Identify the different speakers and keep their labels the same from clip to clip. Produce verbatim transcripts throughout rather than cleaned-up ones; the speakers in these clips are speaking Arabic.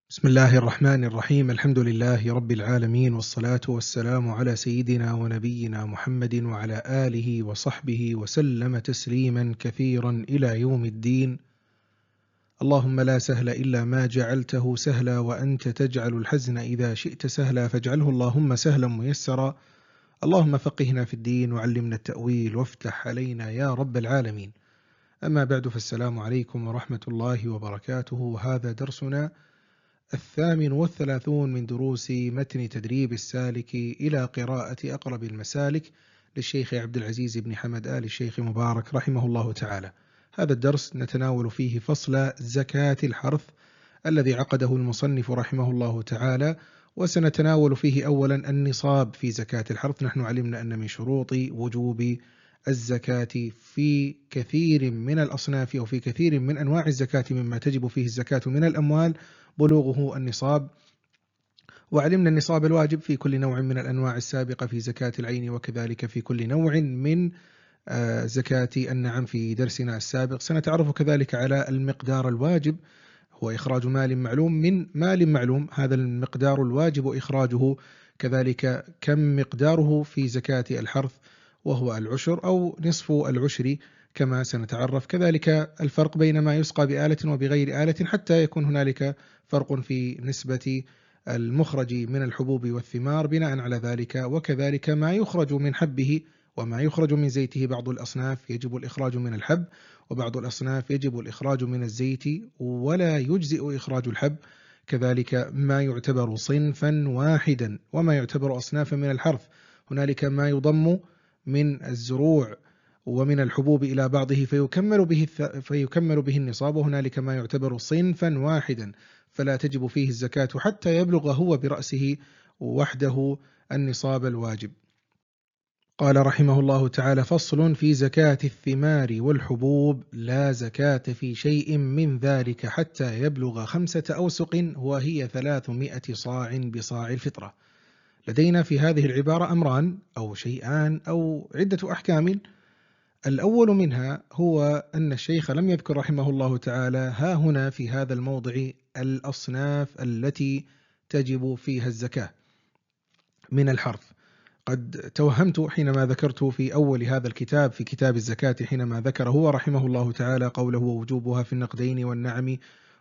Speaker 1: بسم الله الرحمن الرحيم. الحمد لله رب العالمين، والصلاة والسلام على سيدنا ونبينا محمد وعلى آله وصحبه وسلم تسليما كثيرا إلى يوم الدين. اللهم لا سهل إلا ما جعلته سهلا، وأنت تجعل الحزن إذا شئت سهلا، فاجعله اللهم سهلا ميسرا. اللهم فقهنا في الدين وعلمنا التأويل وافتح علينا يا رب العالمين. أما بعد، فالسلام عليكم ورحمة الله وبركاته. وهذا درسنا الثامن والثلاثون من دروس متن تدريب السالك إلى قراءة أقرب المسالك للشيخ عبد العزيز بن حمد آل الشيخ مبارك رحمه الله تعالى. هذا الدرس نتناول فيه فصل زكاة الحرث الذي عقده المصنف رحمه الله تعالى، وسنتناول فيه أولا النصاب في زكاة الحرث. نحن علمنا أن من شروط وجوب الزكاة في كثير من الأصناف أو في كثير من أنواع الزكاة مما تجب فيه الزكاة من الأموال بلوغه النصاب، وعلمنا النصاب الواجب في كل نوع من الأنواع السابقة في زكاة العين، وكذلك في كل نوع من زكاة النعم في درسنا السابق. سنتعرف كذلك على المقدار الواجب، هو إخراج مال معلوم من مال معلوم. هذا المقدار الواجب إخراجه، كذلك كم مقداره في زكاة الحرث، وهو العشر أو نصف العشر كما سنتعرف. كذلك الفرق بين ما يسقى بآلة وبغير آلة، حتى يكون هنالك فرق في نسبة المخرج من الحبوب والثمار بناء على ذلك، وكذلك ما يخرج من حبه وما يخرج من زيته. بعض الأصناف يجب الإخراج من الحب، وبعض الأصناف يجب الإخراج من الزيت ولا يجزئ إخراج الحب. كذلك ما يعتبر صنفا واحدا وما يعتبر أصنافا من الحرث. هنالك ما يضم من الزروع ومن الحبوب إلى بعضه فيكمل به فيكمل به النصاب، وهنالك ما يعتبر صنفا واحدا فلا تجب فيه الزكاة حتى يبلغ هو برأسه وحده النصاب الواجب. قال رحمه الله تعالى: فصل في زكاة الثمار والحبوب: لا زكاة في شيء من ذلك حتى يبلغ خمسة أوسق، وهي ثلاثمائة صاع بصاع الفطرة. لدينا في هذه العبارة أمران أو شيئان أو عدة أحكام. الأول منها هو أن الشيخ لم يذكر رحمه الله تعالى ها هنا في هذا الموضع الأصناف التي تجب فيها الزكاة من الحرث. قد توهمت حينما ذكرت في أول هذا الكتاب في كتاب الزكاة، حينما ذكر هو رحمه الله تعالى قوله: ووجوبها في النقدين والنعم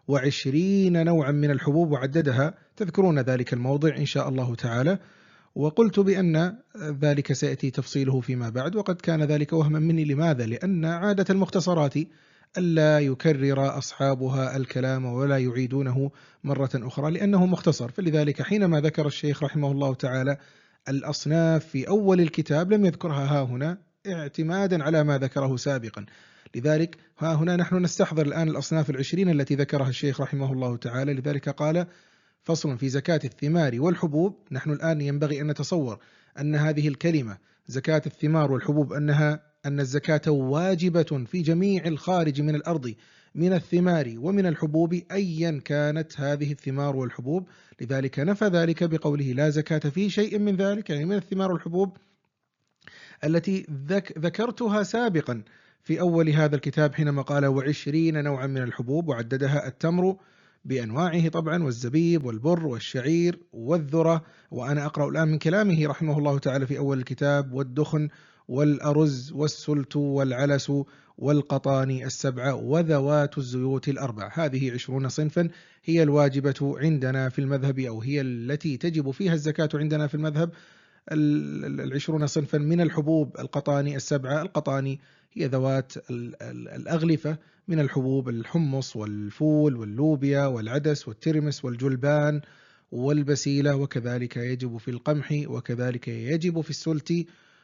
Speaker 1: وعشرين نوعا من الحبوب، وعددها. تذكرون ذلك الموضع إن شاء الله تعالى، وقلت بأن ذلك سيأتي تفصيله فيما بعد، وقد كان ذلك وهما مني. لماذا؟ لأن عادة المختصرات ألا يكرر أصحابها الكلام ولا يعيدونه مرة أخرى لأنه مختصر، فلذلك حينما ذكر الشيخ رحمه الله تعالى الأصناف في أول الكتاب لم يذكرها ها هنا اعتمادا على ما ذكره سابقا. لذلك ها هنا نحن نستحضر الآن الأصناف العشرين التي ذكرها الشيخ رحمه الله تعالى. لذلك قال: فصل في زكاة الثمار والحبوب. نحن الآن ينبغي أن نتصور أن هذه الكلمة زكاة الثمار والحبوب أنها أن الزكاة واجبة في جميع الخارج من الأرض من الثمار ومن الحبوب أيا كانت هذه الثمار والحبوب. لذلك نفى ذلك بقوله: لا زكاة في شيء من ذلك، يعني من الثمار والحبوب التي ذك ذكرتها سابقا في أول هذا الكتاب حينما قال: وعشرين نوعا من الحبوب، وعددها التمر بأنواعه طبعا، والزبيب والبر والشعير والذرة. وأنا أقرأ الآن من كلامه رحمه الله تعالى في أول الكتاب: والدخن والأرز والسلت والعلس والقطان السبعة وذوات الزيوت الأربع. هذه عشرون صنفا هي الواجبة عندنا في المذهب، أو هي التي تجب فيها الزكاة عندنا في المذهب. العشرون صنفا من الحبوب: القطاني السبعة. القطاني هي ذوات الأغلفة من الحبوب: الحمص والفول واللوبيا والعدس والترمس والجلبان والبسيلة. وكذلك يجب في القمح، وكذلك يجب في السلت.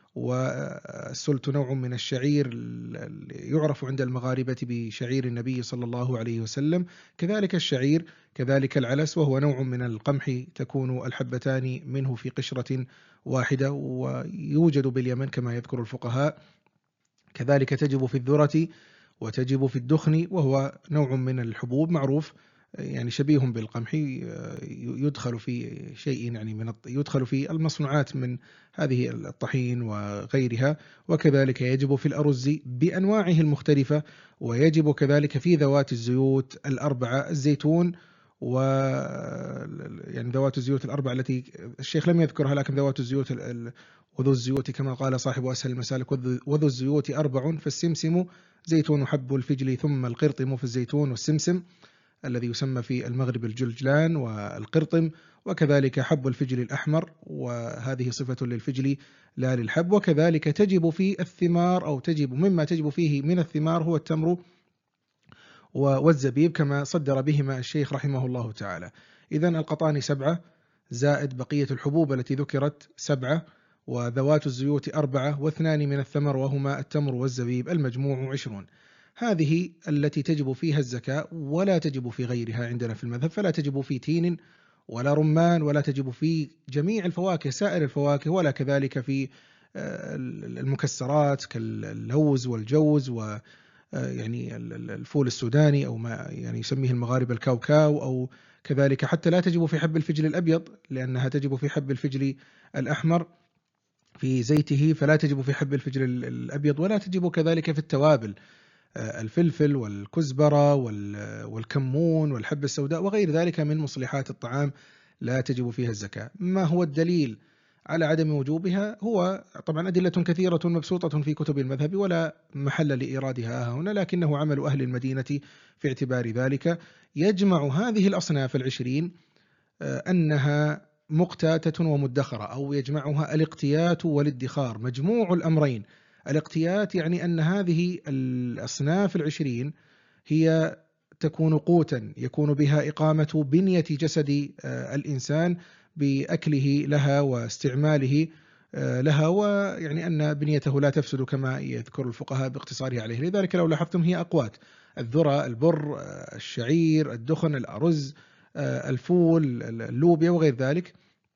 Speaker 1: والسلت نوع من الشعير يعرف عند المغاربة بشعير النبي صلى الله عليه وسلم. كذلك الشعير، كذلك العلس، وهو نوع من القمح تكون الحبتان منه في قشرة واحدة، ويوجد باليمن كما يذكر الفقهاء. كذلك تجب في الذرة وتجب في الدخن، وهو نوع من الحبوب معروف يعني شبيه بالقمح، يدخل في شيء يعني من يدخل في المصنوعات من هذه الطحين وغيرها. وكذلك يجب في الأرز بأنواعه المختلفة، ويجب كذلك في ذوات الزيوت الأربعة: الزيتون و يعني ذوات الزيوت الأربع التي الشيخ لم يذكرها، لكن ذوات الزيوت وذو الزيوت كما قال صاحب أسهل المسالك وذو الزيوت أربع، فالسمسم زيتون حب الفجل ثم القرطم في الزيتون والسمسم الذي يسمى في المغرب الجلجلان والقرطم، وكذلك حب الفجل الأحمر، وهذه صفة للفجل لا للحب. وكذلك تجب في الثمار أو تجب مما تجب فيه من الثمار هو التمر والزبيب كما صدر بهما الشيخ رحمه الله تعالى. إذن القطان سبعة زائد بقية الحبوب التي ذكرت سبعة، وذوات الزيوت أربعة، واثنان من الثمر وهما التمر والزبيب، المجموع عشرون. هذه التي تجب فيها الزكاة، ولا تجب في غيرها عندنا في المذهب، فلا تجب في تين ولا رمان، ولا تجب في جميع الفواكه سائر الفواكه، ولا كذلك في المكسرات كاللوز والجوز و يعني الفول السوداني أو ما يعني يسميه المغاربة الكاوكاو، أو كذلك حتى لا تجب في حب الفجل الأبيض لأنها تجب في حب الفجل الأحمر في زيته، فلا تجب في حب الفجل الأبيض، ولا تجب كذلك في التوابل الفلفل والكزبرة والكمون والحبة السوداء وغير ذلك من مصلحات الطعام لا تجب فيها الزكاة. ما هو الدليل على عدم وجوبها؟ هو طبعا أدلة كثيرة مبسوطة في كتب المذهب ولا محل لإيرادها هنا، لكنه عمل أهل المدينة في اعتبار ذلك. يجمع هذه الأصناف العشرين أنها مقتاتة ومدخرة، أو يجمعها الاقتيات والادخار، مجموع الأمرين. الاقتيات يعني أن هذه الأصناف العشرين هي تكون قوتا يكون بها إقامة بنية جسد الإنسان بأكله لها واستعماله لها، ويعني أن بنيته لا تفسد كما يذكر الفقهاء باقتصاره عليه. لذلك لو لاحظتم هي أقوات: الذرة، البر، الشعير، الدخن، الأرز، الفول، اللوبيا وغير ذلك.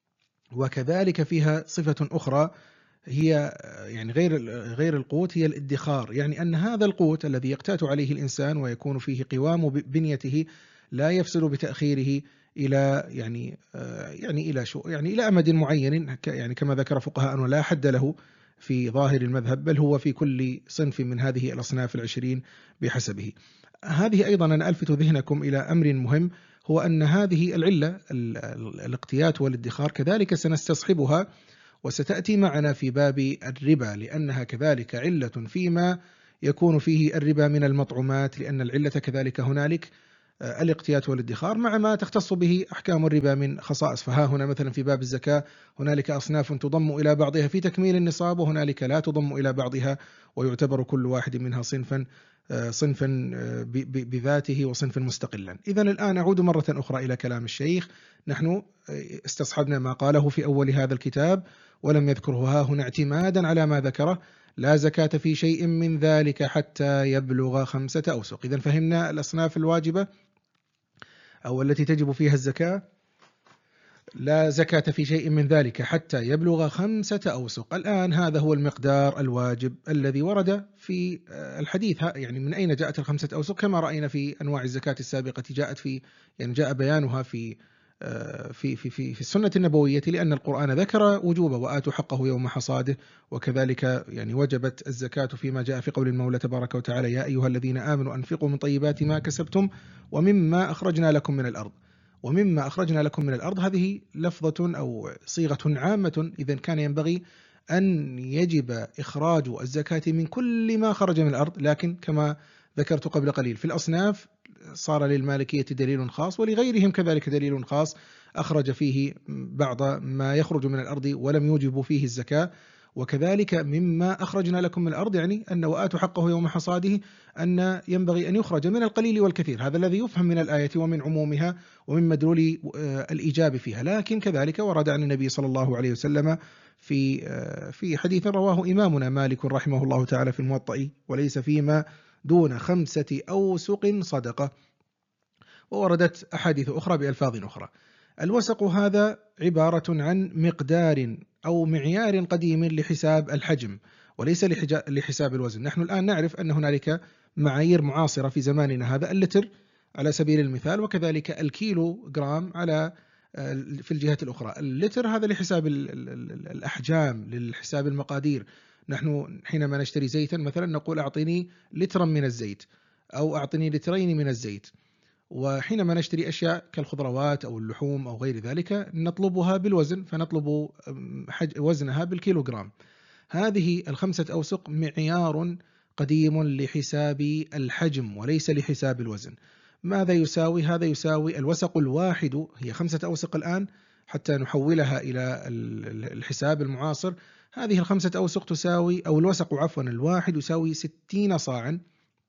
Speaker 1: وكذلك فيها صفة أخرى هي يعني غير غير القوت، هي الادخار، يعني أن هذا القوت الذي يقتات عليه الإنسان ويكون فيه قوام بنيته لا يفسد بتأخيره إلى يعني يعني إلى شو يعني إلى أمد معين، يعني كما ذكر فقهاء ولا حد له في ظاهر المذهب، بل هو في كل صنف من هذه الأصناف العشرين بحسبه. هذه أيضا أنا ألفت ذهنكم إلى أمر مهم، هو أن هذه العلة الاقتيات والادخار كذلك سنستصحبها وستأتي معنا في باب الربا، لأنها كذلك علة فيما يكون فيه الربا من المطعومات، لأن العلة كذلك هنالك الاقتيات والادخار مع ما تختص به أحكام الربا من خصائص. فها هنا مثلا في باب الزكاة هنالك أصناف تضم إلى بعضها في تكميل النصاب، وهنالك لا تضم إلى بعضها ويعتبر كل واحد منها صنفا صنفا بذاته وصنفا مستقلا. إذن الآن أعود مرة أخرى إلى كلام الشيخ. نحن استصحبنا ما قاله في أول هذا الكتاب ولم يذكره ها هنا اعتمادا على ما ذكره: لا زكاة في شيء من ذلك حتى يبلغ خمسة أوسق. إذن فهمنا الأصناف الواجبة أو التي تجب فيها الزكاة: لا زكاة في شيء من ذلك حتى يبلغ خمسة أوسق. الآن هذا هو المقدار الواجب الذي ورد في الحديث. يعني من أين جاءت الخمسة أوسق؟ كما رأينا في أنواع الزكاة السابقة جاءت في يعني جاء بيانها في في في في في السنة النبوية، لأن القرآن ذكر وجوبه: وآتوا حقه يوم حصاده. وكذلك يعني وجبت الزكاة فيما جاء في قول المولى تبارك وتعالى: يا أيها الذين آمنوا أنفقوا من طيبات ما كسبتم ومما أخرجنا لكم من الأرض. ومما أخرجنا لكم من الأرض هذه لفظة أو صيغة عامة، إذن كان ينبغي أن يجب إخراج الزكاة من كل ما خرج من الأرض، لكن كما ذكرت قبل قليل في الأصناف صار للمالكية دليل خاص ولغيرهم كذلك دليل خاص أخرج فيه بعض ما يخرج من الأرض ولم يوجب فيه الزكاة. وكذلك مما أخرجنا لكم من الأرض يعني أن وآتوا حقه يوم حصاده، أن ينبغي أن يخرج من القليل والكثير. هذا الذي يفهم من الآية ومن عمومها ومن مدلول الإيجاب فيها. لكن كذلك ورد عن النبي صلى الله عليه وسلم في في حديث رواه إمامنا مالك رحمه الله تعالى في الموطأ: وليس فيما دون خمسة أوسق صدقة. ووردت أحاديث أخرى بألفاظ أخرى. الوسق هذا عبارة عن مقدار أو معيار قديم لحساب الحجم وليس لحساب الوزن. نحن الآن نعرف أن هنالك معايير معاصرة في زماننا هذا: اللتر على سبيل المثال، وكذلك الكيلو جرام على في الجهة الأخرى. اللتر هذا لحساب الأحجام للحساب المقادير. نحن حينما نشتري زيتا مثلا نقول أعطيني لترا من الزيت أو أعطيني لترين من الزيت. وحينما نشتري أشياء كالخضروات أو اللحوم أو غير ذلك نطلبها بالوزن، فنطلب وزنها بالكيلوغرام. هذه الخمسة أوسق معيار قديم لحساب الحجم وليس لحساب الوزن. ماذا يساوي؟ هذا يساوي الوسق الواحد، هي خمسة أوسق الآن حتى نحولها إلى الحساب المعاصر. هذه الخمسة أوسق تساوي، أو الوسق عفوا الواحد يساوي ستين صاعا،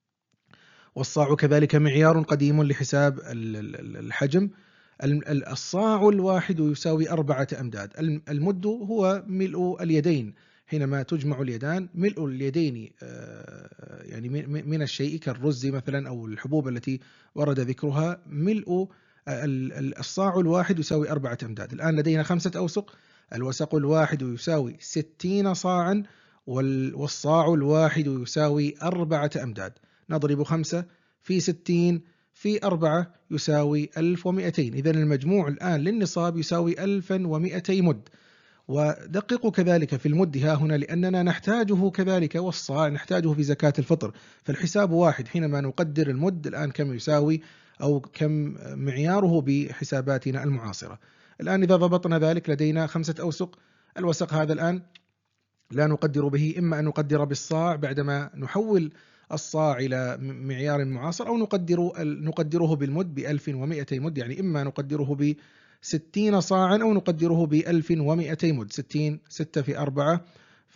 Speaker 1: والصاع كذلك معيار قديم لحساب الحجم. الصاع الواحد يساوي أربعة أمداد. المد هو ملء اليدين، حينما تجمع اليدان ملء اليدين يعني من الشيء كالرز مثلا أو الحبوب التي ورد ذكرها، ملء الصاع الواحد يساوي أربعة أمداد. الآن لدينا خمسة أوسق، الوسق الواحد يساوي ستين صاعا والصاع الواحد يساوي أربعة أمداد. نضرب خمسة في ستين في أربعة يساوي ألف ومئتين. إذن المجموع الآن للنصاب يساوي ألف ومئتي مد. ودققوا كذلك في المد ها هنا لأننا نحتاجه كذلك، والصاع نحتاجه في زكاة الفطر، فالحساب واحد حينما نقدر المد الآن كم يساوي أو كم معياره بحساباتنا المعاصرة. الآن إذا ضبطنا ذلك لدينا خمسة أوسق. الوسق هذا الآن لا نقدر به، إما أن نقدر بالصاع بعدما نحول الصاع إلى معيار معاصر، أو نقدر نقدره بالمد بألف ومئتي مد، يعني إما نقدره بستين صاعا أو نقدره بألف ومئتي مد. ستين ستة في أربعة ف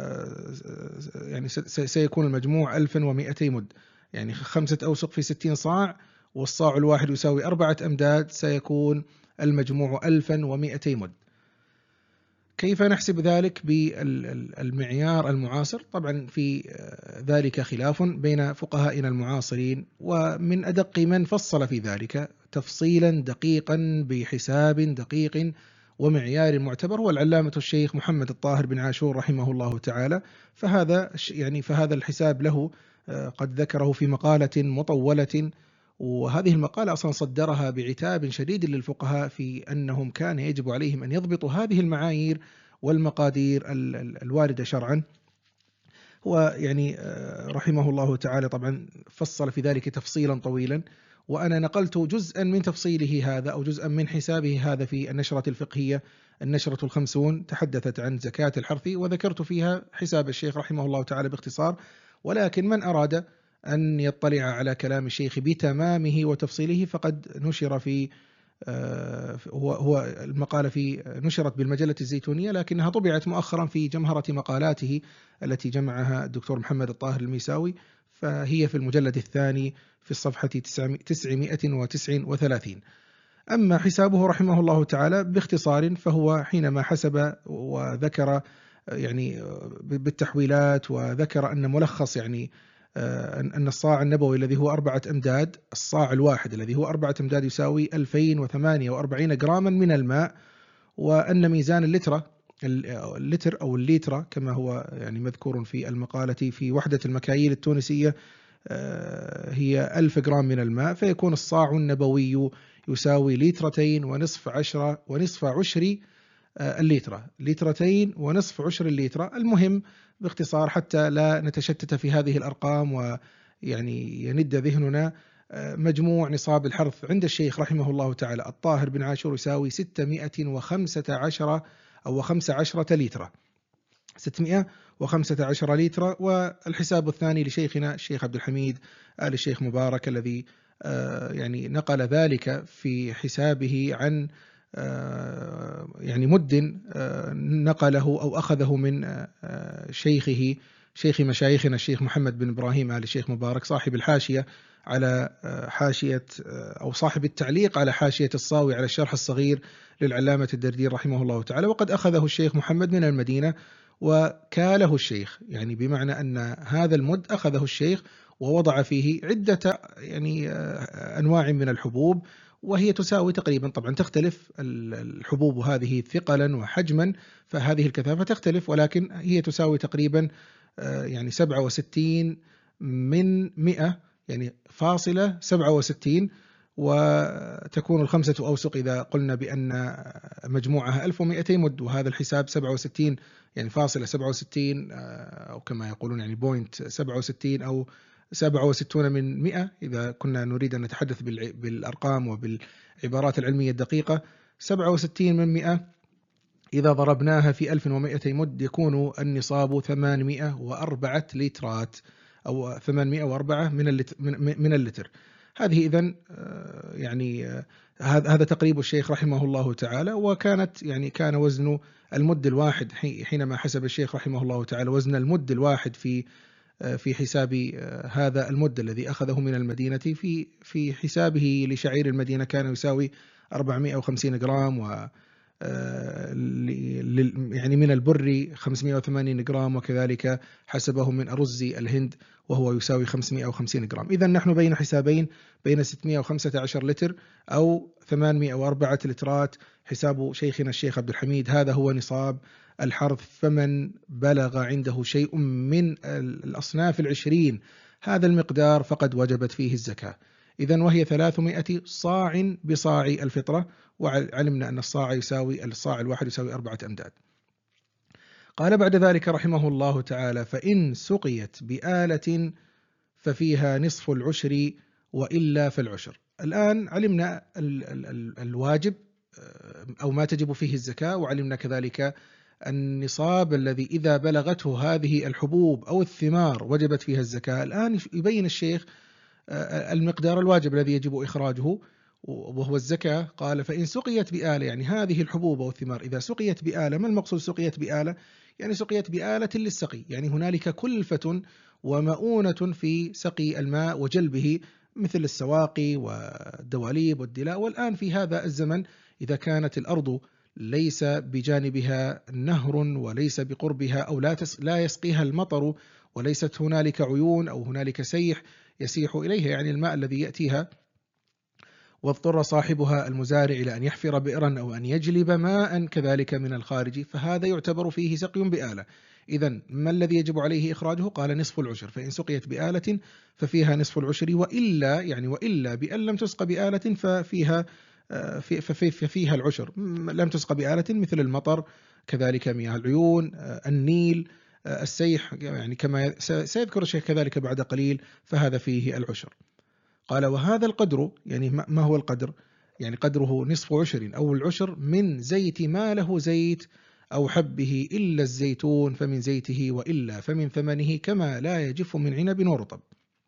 Speaker 1: يعني سيكون المجموع ألف ومئتي مد، يعني خمسة أوسق في ستين صاع والصاع الواحد يساوي أربعة أمداد، سيكون المجموع ألف ومئتي مد. كيف نحسب ذلك بالمعيار المعاصر؟ طبعا في ذلك خلاف بين فقهائنا المعاصرين، ومن أدق من فصل في ذلك تفصيلا دقيقا بحساب دقيق ومعيار معتبر هو العلامة الشيخ محمد الطاهر بن عاشور رحمه الله تعالى. فهذا يعني فهذا الحساب له قد ذكره في مقالة مطولة، وهذه المقالة أصلا صدرها بعتاب شديد للفقهاء في أنهم كان يجب عليهم أن يضبطوا هذه المعايير والمقادير الواردة شرعا. هو يعني رحمه الله تعالى طبعا فصل في ذلك تفصيلا طويلا، وأنا نقلت جزءا من تفصيله هذا أو جزءا من حسابه هذا في النشرة الفقهية، النشرة الخمسون، تحدثت عن زكاة الحرث وذكرت فيها حساب الشيخ رحمه الله تعالى باختصار. ولكن من أراد أن يطلع على كلام الشيخ بتمامه وتفصيله فقد نشر في هو هو المقالة في نشرت بالمجلة الزيتونية، لكنها طبعت مؤخرا في جمهرة مقالاته التي جمعها الدكتور محمد الطاهر الميساوي، فهي في المجلد الثاني في الصفحة تسعمئة وتسعة وثلاثين. أما حسابه رحمه الله تعالى باختصار، فهو حينما حسب وذكر يعني بالتحويلات، وذكر أن ملخص يعني أن الصاع النبوي الذي هو أربعة أمداد، الصاع الواحد الذي هو أربعة أمداد يساوي ألفين وثمانية وأربعين جراما من الماء، وأن ميزان اللترة اللتر أو الليترة كما هو يعني مذكور في المقالة في وحدة المكاييل التونسية هي ألف جرام من الماء، فيكون الصاع النبوي يساوي لترتين ونصف عشرة ونصف عشر الليترة، لترتين ونصف عشر الليترة. المهم باختصار حتى لا نتشتت في هذه الأرقام ويعني يند ذهننا، مجموع نصاب الحرث عند الشيخ رحمه الله تعالى الطاهر بن عاشور يساوي ستمئة وخمسة عشر أو خمسة عشرة لترة، ستمئة وخمسة عشر لترة. والحساب الثاني لشيخنا الشيخ عبد الحميد آل الشيخ مبارك الذي يعني نقل ذلك في حسابه عن يعني مد نقله أو أخذه من شيخه شيخ مشايخنا الشيخ محمد بن إبراهيم آل الشيخ مبارك صاحب الحاشية على حاشية أو صاحب التعليق على حاشية الصاوي على الشرح الصغير للعلامة الدردير رحمه الله تعالى. وقد أخذه الشيخ محمد من المدينة وكاله الشيخ، يعني بمعنى أن هذا المد أخذه الشيخ ووضع فيه عدة يعني أنواع من الحبوب، وهي تساوي تقريبا، طبعا تختلف الحبوب هذه ثقلا وحجما، فهذه الكثافة تختلف، ولكن هي تساوي تقريبا يعني سبعة وستين من مئة، يعني فاصلة سبعة وستين، وتكون الخمسة أوسق إذا قلنا بأن مجموعها ألف ومئتي مد، وهذا الحساب سبعة وستين يعني فاصلة سبعة وستين أو كما يقولون يعني بوينت سبعة وستين أو سبعة وستون من مئة إذا كنا نريد أن نتحدث بالأرقام وبالعبارات العلمية الدقيقة، سبعة وستين من مئة إذا ضربناها في ألف ومئتي مد يكون النصاب ثمانمئة وأربعة لترات أو ثمانمئة وأربعة من اللتر, من اللتر. هذه إذن يعني هذا تقريب الشيخ رحمه الله تعالى. وكانت يعني كان وزن المد الواحد حينما حسب الشيخ رحمه الله تعالى وزن المد الواحد في في حساب هذا المد الذي أخذه من المدينة في في حسابه لشعير المدينة كان يساوي أربعمئة وخمسين جرام، و يعني من البر خمسمئة وثمانين جرام، وكذلك حسبه من أرز الهند وهو يساوي خمسمئة وخمسين جرام. إذا نحن بين حسابين، بين ستمئة وخمسة عشر لتر أو ثمانمئة وأربعة لترات حساب شيخنا الشيخ عبد الحميد. هذا هو نصاب الحرث. فمن بلغ عنده شيء من الأصناف العشرين هذا المقدار فقد وجبت فيه الزكاة. إذن وهي ثلاثمائة صاع بصاع الفطرة، وعلمنا أن الصاع يساوي الصاع الواحد يساوي أربعة أمداد. قال بعد ذلك رحمه الله تعالى: فإن سقيت بآلة ففيها نصف العشر وإلا فالعشر. الآن علمنا ال ال ال الواجب أو ما تجب فيه الزكاة، وعلمنا كذلك النصاب الذي إذا بلغته هذه الحبوب أو الثمار وجبت فيها الزكاة. الآن يبين الشيخ المقدار الواجب الذي يجب إخراجه وهو الزكاة. قال: فإن سقيت بآلة، يعني هذه الحبوب والثمار إذا سقيت بآلة. ما المقصود سقيت بآلة؟ يعني سقيت بآلة للسقي، يعني هنالك كلفة ومؤونة في سقي الماء وجلبه، مثل السواقي والدواليب والدلاء. والآن في هذا الزمن إذا كانت الأرض ليس بجانبها نهر وليس بقربها أو لا لا يسقيها المطر، وليست هنالك عيون أو هنالك سيح يسيح إليها، يعني الماء الذي يأتيها، واضطر صاحبها المزارع إلى أن يحفر بئرا أو أن يجلب ماء كذلك من الخارج، فهذا يعتبر فيه سقي بآلة. إذن ما الذي يجب عليه إخراجه؟ قال: نصف العشر. فإن سقيت بآلة ففيها نصف العشر، وإلا يعني وإلا بأن لم تسق بآلة ففيها ففيها العشر. لم تسق بآلة مثل المطر، كذلك مياه العيون، النيل، السيح، يعني كما سيذكر الشيخ كذلك بعد قليل، فهذا فيه العشر. قال: وهذا القدر، يعني ما هو القدر؟ يعني قدره نصف عشر أو العشر من زيت ما له زيت أو حبه إلا الزيتون فمن زيته، وإلا فمن ثمنه كما لا يجف من عنب ورطب.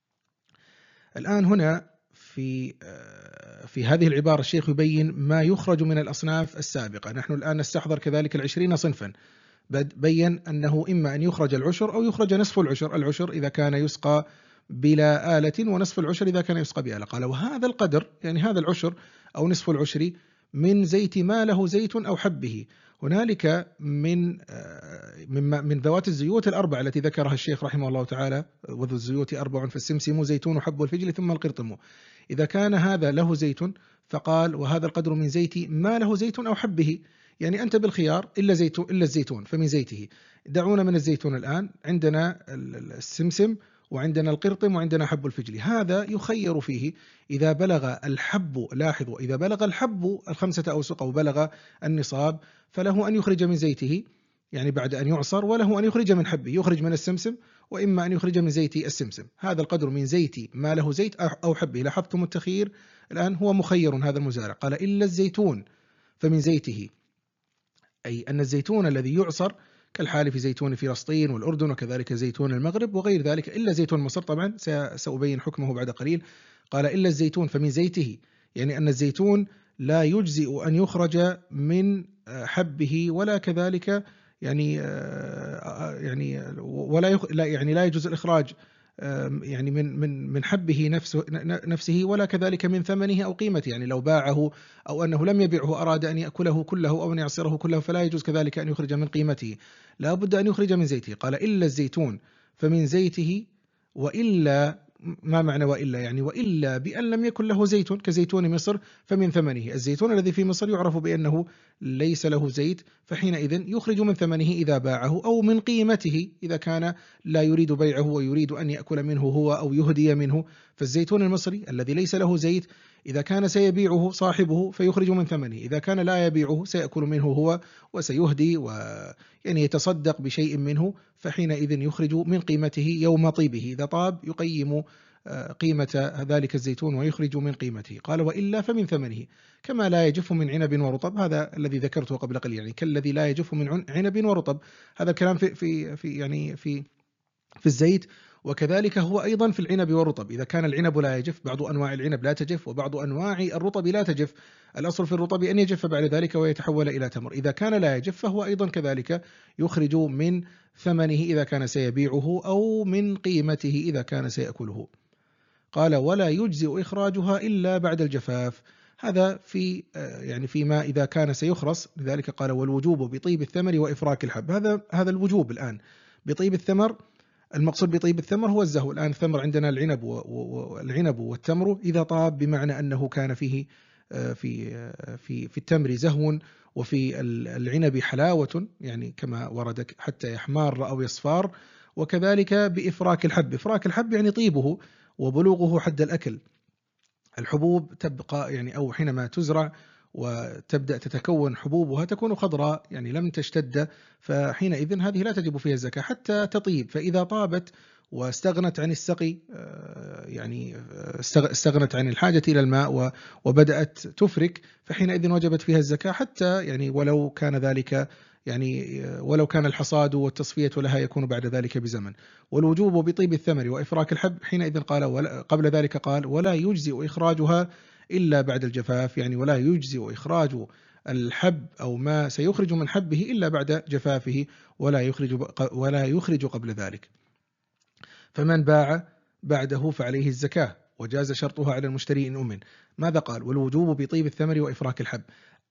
Speaker 1: الآن هنا في في هذه العبارة الشيخ يبين ما يخرج من الأصناف السابقة. نحن الآن نستحضر كذلك العشرين صنفا. بين أنه إما أن يخرج العشر أو يخرج نصف العشر. العشر إذا كان يسقى بلا آلة، ونصف العشر إذا كان يسقى بآلة. قال: وهذا القدر، يعني هذا العشر أو نصف العشر من زيت ما له زيت أو حبه. هنالك من من من ذوات الزيوت الأربع التي ذكرها الشيخ رحمه الله تعالى: وذو الزيوت أربع فالسمسم زيتون حب الفجل ثم القرطم. إذا كان هذا له زيت فقال: وهذا القدر من زيت ما له زيت أو حبه، يعني أنت بالخيار إلا زيتون إلا الزيتون فمن زيته. دعونا من الزيتون الآن، عندنا السمسم وعندنا القرطم وعندنا حب الفجل. هذا يخير فيه إذا بلغ الحب، لاحظوا، إذا بلغ الحب الخمسة أوسق وبلغ النصاب فله أن يخرج من زيته، يعني بعد أن يعصر، وله أن يخرج من حبه، يخرج من السمسم وإما أن يخرج من زيت السمسم. هذا القدر من زيت ما له زيت أو حبه. لاحظتم التخيير الآن؟ هو مخير هذا المزارع. قال: إلا الزيتون فمن زيته، أي أن الزيتون الذي يعصر كالحال في زيتون فلسطين والأردن وكذلك زيتون المغرب وغير ذلك، إلا زيتون مصر طبعا سأبين حكمه بعد قليل. قال: إلا الزيتون فمن زيته، يعني أن الزيتون لا يجزئ أن يخرج من حبه ولا كذلك يعني يعني ولا يخ... لا يعني لا يجوز الإخراج يعني من من من حبه نفسه نفسه ولا كذلك من ثمنه أو قيمته. يعني لو باعه أو أنه لم يبيعه أراد أن يأكله كله أو أن يعصره كله فلا يجوز كذلك أن يخرج من قيمته، لا بد أن يخرج من زيته. قال: إلا الزيتون فمن زيته، وإلا، ما معنى وإلا؟ يعني وإلا بأن لم يكن له زيت كزيتون مصر فمن ثمنه. الزيتون الذي في مصر يعرف بأنه ليس له زيت، فحينئذ يخرج من ثمنه إذا باعه، أو من قيمته إذا كان لا يريد بيعه ويريد أن يأكل منه هو أو يهدي منه، فالزيتون المصري الذي ليس له زيت إذا كان سيبيعه صاحبه فيخرج من ثمنه، إذا كان لا يبيعه سيأكل منه هو وسيهدي ويعني يتصدق بشيء منه، فحينئذ يخرج من قيمته يوم طيبه، إذا طاب يقيم قيمة ذلك الزيتون ويخرج من قيمته. قال وإلا فمن ثمنه، كما لا يجف من عنب ورطب، هذا الذي ذكرته قبل قليل، يعني كالذي لا يجف من عنب ورطب، هذا الكلام في في في يعني في في الزيت، وكذلك هو أيضا في العنب والرطب. إذا كان العنب لا يجف، بعض أنواع العنب لا تجف وبعض أنواع الرطب لا تجف، الأصل في الرطب أن يجف بعد ذلك ويتحول إلى تمر، إذا كان لا يجف فهو أيضا كذلك يخرج من ثمنه إذا كان سيبيعه أو من قيمته إذا كان سيأكله. قال ولا يجزئ إخراجها إلا بعد الجفاف، هذا في يعني فيما إذا كان سيخرص، لذلك قال والوجوب بطيب الثمر وإفراك الحب، هذا هذا الوجوب الآن بطيب الثمر. المقصود بطيب الثمر هو الزهو، الآن الثمر عندنا العنب والعنب والتمر إذا طاب بمعنى أنه كان فيه في في في التمر زهو وفي العنب حلاوة، يعني كما ورد حتى يحمار أو يصفار، وكذلك بإفراك الحب، إفراك الحب يعني طيبه وبلوغه حد الأكل. الحبوب تبقى يعني أو حينما تزرع وتبدأ تتكون حبوبها تكون خضراء يعني لم تشتد، فحينئذ هذه لا تجب فيها الزكاة حتى تطيب، فإذا طابت واستغنت عن السقي يعني استغنت عن الحاجة إلى الماء وبدأت تفرك، فحينئذ وجبت فيها الزكاة حتى يعني ولو كان ذلك يعني ولو كان الحصاد والتصفية لها يكون بعد ذلك بزمن. والوجوب بطيب الثمر وإفراك الحب، حينئذ قال قبل ذلك قال ولا يجزئ إخراجها إلا بعد الجفاف، يعني ولا يجزئ إخراج الحب أو ما سيخرج من حبه إلا بعد جفافه ولا يخرج ولا يخرج قبل ذلك. فمن باع بعده فعليه الزكاة وجاز شرطها على المشتري إن أمن. ماذا قال؟ والوجوب بطيب الثمر وإفراك الحب.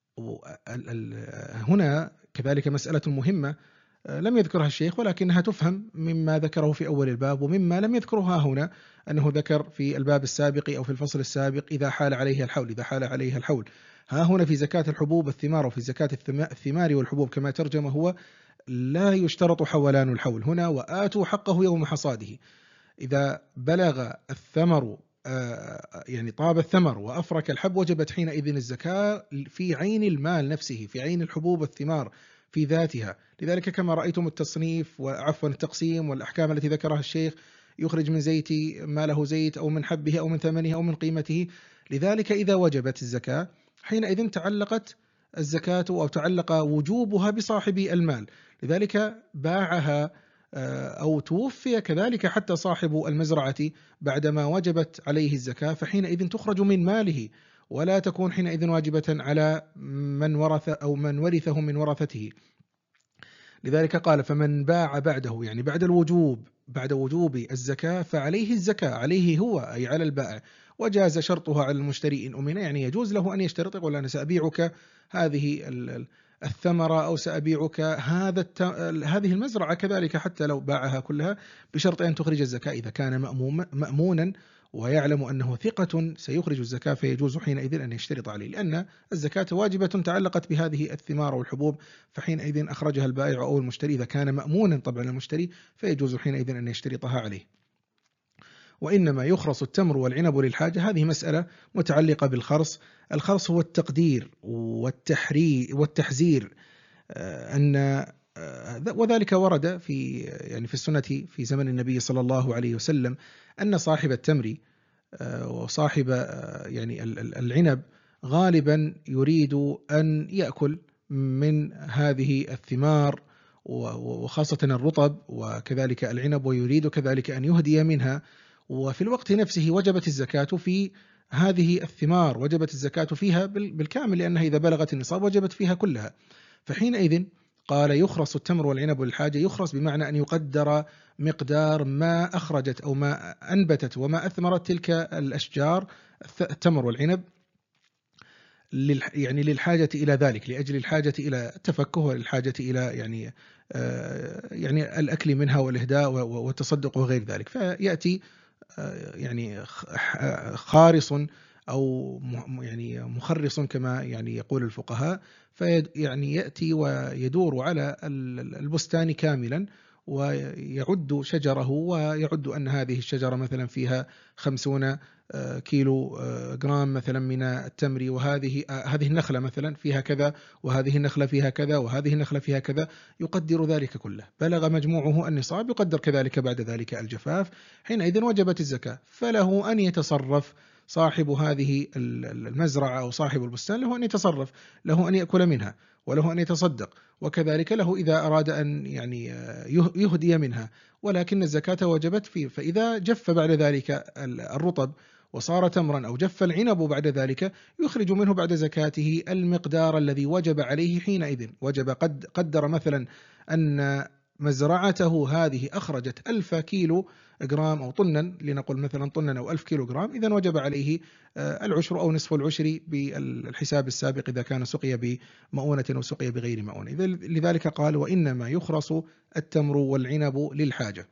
Speaker 1: هنا كذلك مسألة مهمة لم يذكرها الشيخ ولكنها تفهم مما ذكره في أول الباب ومما لم يذكرها هنا، أنه ذكر في الباب السابق أو في الفصل السابق إذا حال عليه الحول، إذا حال عليها الحول. ها هنا في زكاة الحبوب والثمار وفي زكاة الثمار والحبوب كما ترجم هو لا يشترط حولان الحول هنا، وآتوا حقه يوم حصاده. إذا بلغ الثمر يعني طاب الثمر وأفرك الحب وجبت حينئذ الزكاة في عين المال نفسه، في عين الحبوب والثمار في ذاتها. لذلك كما رأيتم التصنيف وعفوا التقسيم والأحكام التي ذكرها الشيخ، يخرج من زيت ما له زيت أو من حبه أو من ثمنه أو من قيمته. لذلك إذا وجبت الزكاة حينئذ تعلقت الزكاة أو تعلق وجوبها بصاحب المال، لذلك باعها أو توفي كذلك حتى صاحب المزرعة بعدما وجبت عليه الزكاة، فحينئذ تخرج من ماله ولا تكون حينئذ واجبة على من ورث أو من ورثه من ورثته. لذلك قال فمن باع بعده، يعني بعد الوجوب بعد وجوب الزكاة فعليه الزكاة، عليه هو أي على البائع، وجاز شرطها على المشتري إن أمن، يعني يجوز له أن يشترط يقول أنا سأبيعك هذه الثمرة أو سأبيعك هذا هذه المزرعة كذلك حتى لو باعها كلها بشرط أن تخرج الزكاة إذا كان مأمونا ويعلم أنه ثقة سيخرج الزكاة، فيجوز حينئذ أن يشترط عليه، لأن الزكاة واجبة تعلقت بهذه الثمار والحبوب، فحينئذ أخرجها البائع أو المشتري إذا كان مأمونا طبعا المشتري، فيجوز حينئذ أن يشترطها عليه. وإنما يخرص التمر والعنب للحاجة، هذه مسألة متعلقة بالخرص. الخرص هو التقدير والتحري والتحزير، أن وذلك ورد في يعني في السنة في زمن النبي صلى الله عليه وسلم أن صاحب التمر وصاحب يعني العنب غالبا يريد أن يأكل من هذه الثمار وخاصة الرطب وكذلك العنب، ويريد كذلك أن يهدي منها، وفي الوقت نفسه وجبت الزكاة في هذه الثمار، وجبت الزكاة فيها بالكامل لأنها إذا بلغت النصاب وجبت فيها كلها. فحينئذ قال يخرص التمر والعنب للحاجة، يخرص بمعنى أن يقدر مقدار ما أخرجت أو ما أنبتت وما أثمرت تلك الأشجار التمر والعنب يعني للحاجة إلى ذلك، لأجل الحاجة إلى التفكه والحاجة إلى يعني يعني الأكل منها والإهداء والتصدق وغير ذلك، فيأتي يعني خارص أو يعني مخرص كما يعني يقول الفقهاء، فيعني يأتي ويدور على البستان كاملا ويعد شجره ويعد أن هذه الشجرة مثلا فيها خمسون كيلو جرام مثلا من التمر، وهذه هذه النخلة مثلا فيها كذا، وهذه النخلة فيها كذا، وهذه النخلة فيها كذا، يقدر ذلك كله، بلغ مجموعه النصاب، يقدر كذلك بعد ذلك الجفاف، حينئذ وجبت الزكاة. فله أن يتصرف صاحب هذه المزرعة أو صاحب البستان، له أن يتصرف، له أن يأكل منها، وله أن يتصدق، وكذلك له إذا أراد أن يعني يهدي منها، ولكن الزكاة وجبت فيه. فإذا جف بعد ذلك الرطب وصار تمرا أو جف العنب بعد ذلك، يخرج منه بعد زكاته المقدار الذي وجب عليه حينئذ. وجب قد قدر مثلا أن مزرعته هذه أخرجت ألف كيلو جرام أو طنا، لنقل مثلا طنا أو ألف كيلو جرام، إذا وجب عليه العشر أو نصف العشر بالحساب السابق إذا كان سقي بمؤونة أو سقي بغير مؤونة. لذلك قال: وإنما يخرص التمر والعنب للحاجة.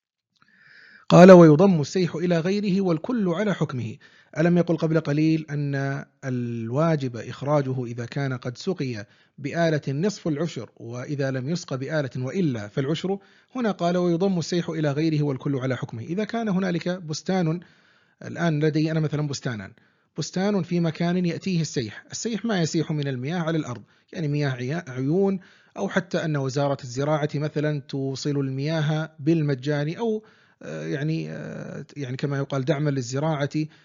Speaker 1: قال: ويضم السيح إلى غيره والكل على حكمه. ألم يقل قبل قليل أن الواجب إخراجه إذا كان قد سقي بآلة نصف العشر، وإذا لم يسق بآلة وإلا فالعشر. هنا قال: ويضم السيح إلى غيره والكل على حكمه. إذا كان هنالك بستان، الآن لدي أنا مثلا بستانا، بستان في مكان يأتيه السيح، السيح ما يسيح من المياه على الأرض، يعني مياه عيون، أو حتى أن وزارة الزراعة مثلا توصل المياه بالمجان، أو يعني يعني كما يقال دعما للزراعة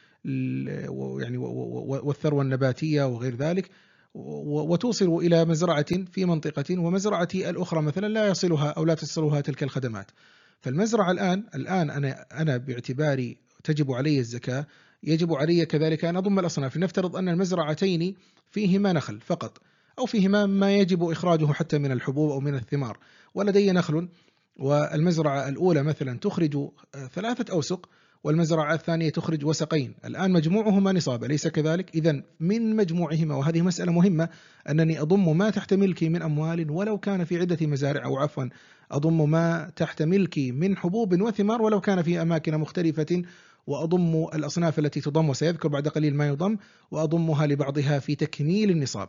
Speaker 1: يعني والثروة النباتية وغير ذلك، وتوصل إلى مزرعة في منطقة، ومزرعة الأخرى مثلا لا يصلها أو لا تصلها تلك الخدمات. فالمزرعة الآن الآن أنا أنا باعتباري تجب علي الزكاة، يجب علي كذلك أن أضم الأصناف. لنفترض أن المزرعتين فيهما نخل فقط، أو فيهما ما يجب إخراجه حتى من الحبوب أو من الثمار، ولدي نخل، والمزرعة الأولى مثلا تخرج ثلاثة أوسق، والمزرعة الثانية تخرج وسقين، الآن مجموعهما نصاب، أليس كذلك؟ إذن من مجموعهما، وهذه مسألة مهمة، أنني أضم ما تحت ملكي من أموال ولو كان في عدة مزارع، أو عفوا أضم ما تحت ملكي من حبوب وثمار ولو كان في أماكن مختلفة، وأضم الأصناف التي تضم، وسيذكر بعد قليل ما يضم، وأضمها لبعضها في تكميل النصاب.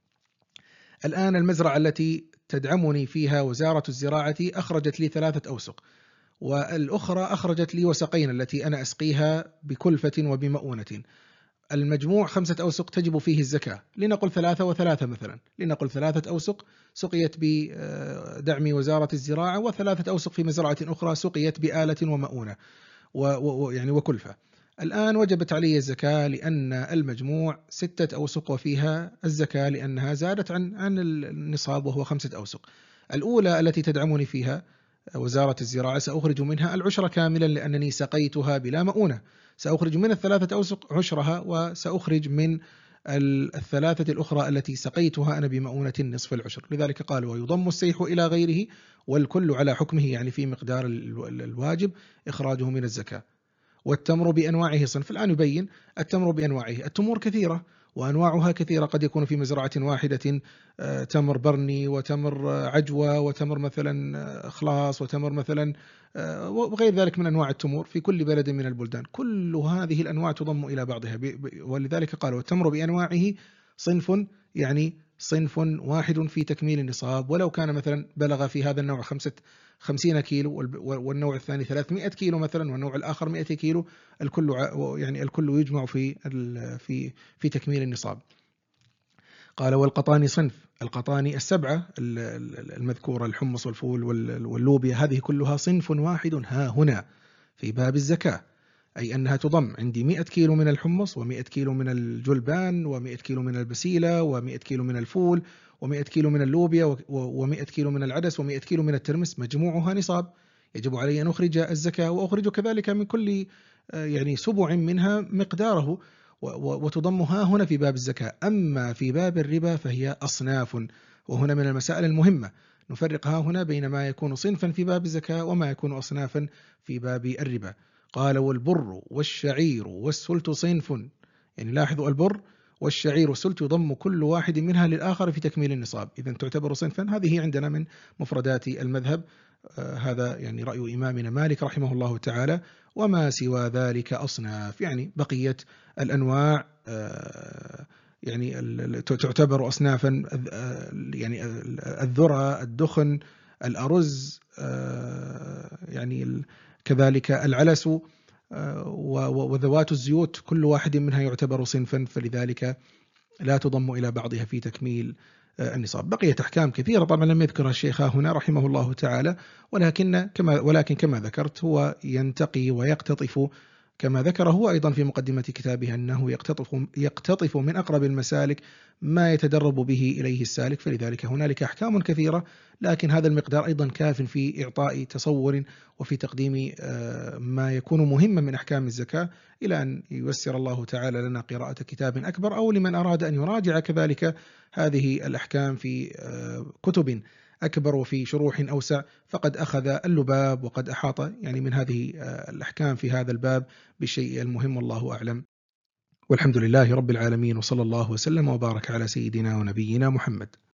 Speaker 1: الآن المزرعة التي تدعمني فيها وزارة الزراعة أخرجت لي ثلاثة أوسق، والأخرى أخرجت لي وسقين التي أنا أسقيها بكلفة وبمؤونة. المجموع خمسة أوسق تجب فيه الزكاة، لنقل ثلاثة وثلاثة مثلا، لنقل ثلاثة أوسق سقيت بدعم وزارة الزراعة، وثلاثة أوسق في مزرعة أخرى سقيت بآلة ومؤونة ويعني وكلفة. الآن وجبت علي الزكاة لأن المجموع ستة أوسق وفيها الزكاة لأنها زادت عن عن النصاب وهو خمسة أوسق. الأولى التي تدعمني فيها وزارة الزراعة سأخرج منها العشر كاملا لأنني سقيتها بلا مؤونة، سأخرج من الثلاثة أوسق عشرها، وسأخرج من الثلاثة الأخرى التي سقيتها أنا بمؤونة نصف العشر. لذلك قال: ويضم السيح إلى غيره والكل على حكمه، يعني في مقدار الواجب إخراجه من الزكاة. والتمر بأنواعه صنف. الآن يبين التمر بأنواعه. التمور كثيرة وأنواعها كثيرة، قد يكون في مزرعة واحدة تمر برني، وتمر عجوة، وتمر مثلا خلاص، وتمر مثلا وغير ذلك من أنواع التمور في كل بلد من البلدان. كل هذه الأنواع تضم إلى بعضها، ولذلك قالوا التمر بأنواعه صنف، يعني صنف واحد في تكميل النصاب، ولو كان مثلا بلغ في هذا النوع خمسة خمسين كيلو، والنوع الثاني ثلاثمائة كيلو مثلا، والنوع الآخر مائة كيلو، الكل يعني الكل يجمع في في في تكميل النصاب. قال: والقطاني صنف. القطاني السبعة المذكورة، الحمص والفول واللوبيا، هذه كلها صنف واحد ها هنا في باب الزكاة، أي أنها تضم عندي مئة كيلو من الحمص، ومئة كيلو من الجلبان، ومئة كيلو من البسيلة، ومئة كيلو من الفول، ومئة كيلو من اللوبيا، ومئة كيلو من العدس، ومئة كيلو من الترمس، مجموعها نصاب، يجب علي أن أخرج الزكاة، وأخرج كذلك من كل يعني سبع منها مقداره، وتضم ها هنا في باب الزكاة. أما في باب الربا فهي أصناف، وهنا من المسائل المهمة نفرق ها هنا بين ما يكون صنفا في باب الزكاة وما يكون أصنافا في باب الربا. قال: والبر والشعير والسلت صنف. يعني لاحظوا، البر والشعير والسلت يضم كل واحد منها للآخر في تكميل النصاب، إذا تعتبر صنفا. هذه عندنا من مفردات المذهب، آه هذا يعني رأي إمامنا مالك رحمه الله تعالى. وما سوى ذلك أصناف، يعني بقية الأنواع آه يعني تعتبر أصنافا، يعني الذرة، الدخن، الأرز، يعني كذلك العلس وذوات الزيوت، كل واحد منها يعتبر صنفا، فلذلك لا تضم إلى بعضها في تكميل النصاب. بقيت أحكام كثيرة طبعا لم يذكرها الشيخ هنا رحمه الله تعالى، ولكن كما ولكن كما ذكرت هو ينتقي ويقتطف، كما ذكر هو أيضا في مقدمة كتابه أنه يقتطف يقتطف من أقرب المسالك ما يتدرب به إليه السالك، فلذلك هنالك أحكام كثيرة، لكن هذا المقدار أيضا كاف في إعطاء تصور وفي تقديم ما يكون مهما من أحكام الزكاة، إلى أن ييسر الله تعالى لنا قراءة كتاب أكبر، أو لمن أراد أن يراجع كذلك هذه الأحكام في كتب أكبر وفي شروح أوسع، فقد أخذ اللباب وقد أحاط يعني من هذه الأحكام في هذا الباب بالشيء المهم، والله أعلم، والحمد لله رب العالمين، وصلى الله وسلم وبارك على سيدنا ونبينا محمد.